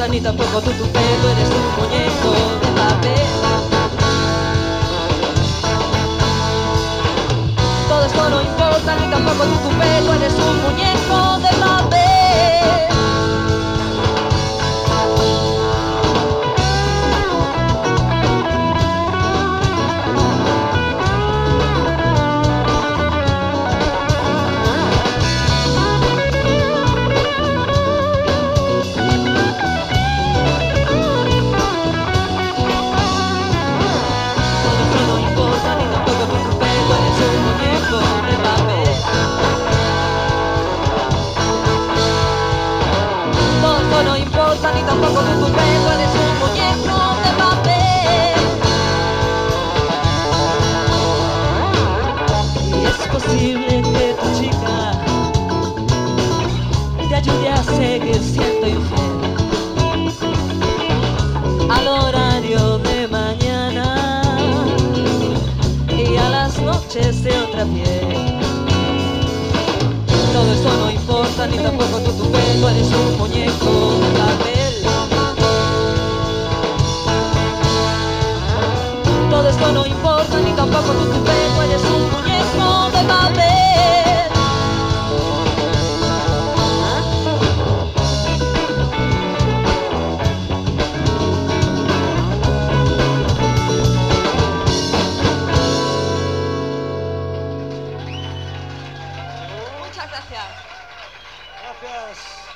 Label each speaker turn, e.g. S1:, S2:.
S1: ni tampoco tú tu pelo, eres un muñeco de papel. Todo esto no importa, ni tampoco tú tu pelo, eres un muñeco de papel. No importa ni tampoco tu pelo, eres un muñeco de papel. Y es posible que tu chica te ayude a seguir siendo infiel al horario de mañana y a las noches de otra piel. Todo eso no importa, ni tampoco tu pelo, eres un muñeco de papel. Todo esto no importa, ni tampoco tu pelo, eres un muñeco de papel. Muchas gracias.
S2: Gracias.